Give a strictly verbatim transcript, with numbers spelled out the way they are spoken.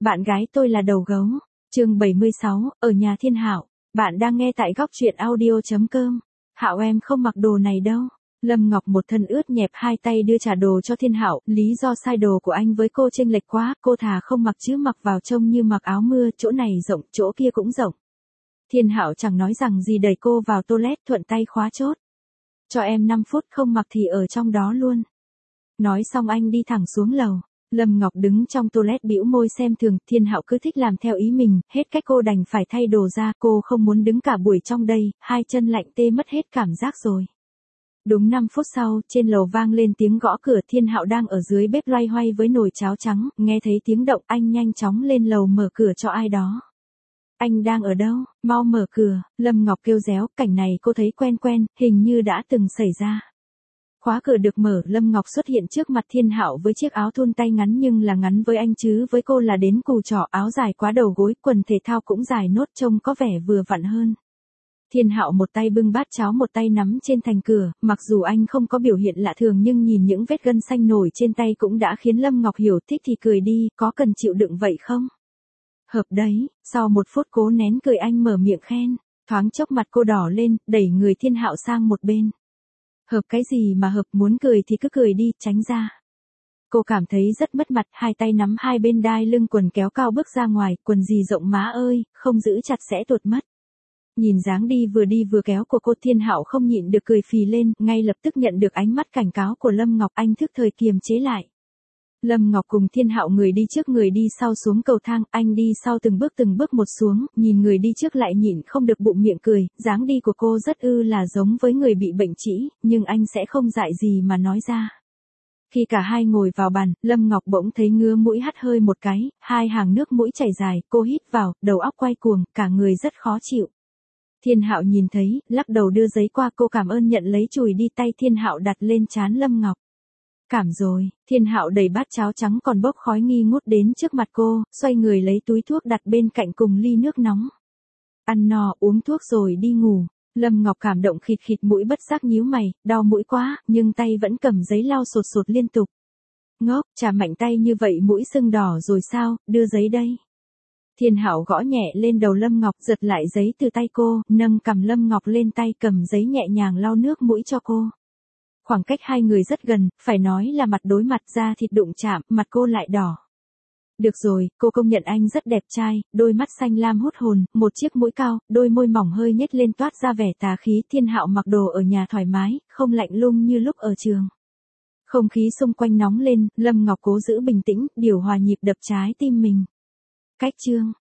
bạn gái tôi là đầu gấu. Chương bảy mươi sáu, ở nhà Thiên Hạo. Bạn đang nghe tại góc truyện audio chấm com. Hạo em không mặc đồ này đâu. Lâm Ngọc một thân ướt nhẹp hai tay đưa trả đồ cho Thiên Hạo, lý do size đồ của anh với cô chênh lệch quá, cô thà không mặc chứ mặc vào trông như mặc áo mưa, chỗ này rộng, chỗ kia cũng rộng. Thiên Hạo chẳng nói rằng gì đẩy cô vào toilet thuận tay khóa chốt. Cho em năm phút không mặc thì ở trong đó luôn. Nói xong anh đi thẳng xuống lầu. Lâm Ngọc đứng trong toilet bĩu môi xem thường, Thiên Hạo cứ thích làm theo ý mình, hết cách cô đành phải thay đồ ra, cô không muốn đứng cả buổi trong đây, hai chân lạnh tê mất hết cảm giác rồi. Đúng năm phút sau, trên lầu vang lên tiếng gõ cửa, Thiên Hạo đang ở dưới bếp loay hoay với nồi cháo trắng, nghe thấy tiếng động anh nhanh chóng lên lầu mở cửa cho ai đó. Anh đang ở đâu, mau mở cửa, Lâm Ngọc kêu réo, cảnh này cô thấy quen quen, hình như đã từng xảy ra. Khóa cửa được mở, Lâm Ngọc xuất hiện trước mặt Thiên Hạo với chiếc áo thun tay ngắn nhưng là ngắn với anh chứ với cô là đến cù trỏ, áo dài quá đầu gối, quần thể thao cũng dài nốt trông có vẻ vừa vặn hơn. Thiên Hạo một tay bưng bát cháo một tay nắm trên thành cửa, mặc dù anh không có biểu hiện lạ thường nhưng nhìn những vết gân xanh nổi trên tay cũng đã khiến Lâm Ngọc hiểu, thích thì cười đi, có cần chịu đựng vậy không? Hợp đấy, sau một phút cố nén cười anh mở miệng khen, thoáng chốc mặt cô đỏ lên, đẩy người Thiên Hạo sang một bên. Hợp cái gì mà hợp, muốn cười thì cứ cười đi, tránh ra. Cô cảm thấy rất mất mặt, hai tay nắm hai bên đai lưng quần kéo cao bước ra ngoài, quần gì rộng má ơi, không giữ chặt sẽ tuột mất. Nhìn dáng đi vừa đi vừa kéo của cô, Thiên Hạo không nhịn được cười phì lên, ngay lập tức nhận được ánh mắt cảnh cáo của Lâm Ngọc, anh thức thời kiềm chế lại. Lâm Ngọc cùng Thiên Hạo người đi trước người đi sau xuống cầu thang, anh đi sau từng bước từng bước một xuống, nhìn người đi trước lại nhịn không được bụng miệng cười, dáng đi của cô rất ư là giống với người bị bệnh trĩ, nhưng anh sẽ không dại gì mà nói ra. Khi cả hai ngồi vào bàn, Lâm Ngọc bỗng thấy ngứa mũi, hắt hơi một cái, hai hàng nước mũi chảy dài, cô hít vào, đầu óc quay cuồng, cả người rất khó chịu. Thiên Hạo nhìn thấy, lắc đầu đưa giấy qua, cô cảm ơn nhận lấy chùi đi, tay Thiên Hạo đặt lên trán Lâm Ngọc. Cảm rồi, Thiên Hạo đẩy bát cháo trắng còn bốc khói nghi ngút đến trước mặt cô, xoay người lấy túi thuốc đặt bên cạnh cùng ly nước nóng. Ăn no, uống thuốc rồi đi ngủ. Lâm Ngọc cảm động khịt khịt mũi, bất giác nhíu mày, đau mũi quá, nhưng tay vẫn cầm giấy lau sột sột liên tục. Ngốc, chà mạnh tay như vậy mũi sưng đỏ rồi sao, đưa giấy đây. Thiên Hạo gõ nhẹ lên đầu Lâm Ngọc, giật lại giấy từ tay cô, nâng cằm Lâm Ngọc lên tay, cầm giấy nhẹ nhàng lau nước mũi cho cô. Khoảng cách hai người rất gần, phải nói là mặt đối mặt, da thịt đụng chạm, mặt cô lại đỏ. Được rồi, cô công nhận anh rất đẹp trai, đôi mắt xanh lam hút hồn, một chiếc mũi cao, đôi môi mỏng hơi nhếch lên toát ra vẻ tà khí. Thiên Hạo mặc đồ ở nhà thoải mái, không lạnh lùng như lúc ở trường. Không khí xung quanh nóng lên, Lâm Ngọc cố giữ bình tĩnh, điều hòa nhịp đập trái tim mình. Cách chương